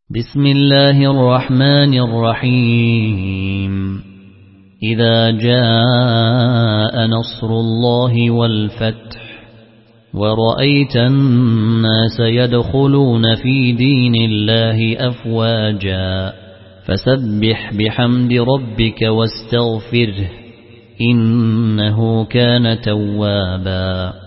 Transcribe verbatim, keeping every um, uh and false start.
بسم الله الرحمن الرحيم إذا جاء نصر الله والفتح ورأيت الناس يدخلون في دين الله أفواجا فسبح بحمد ربك واستغفره إنه كان توابا.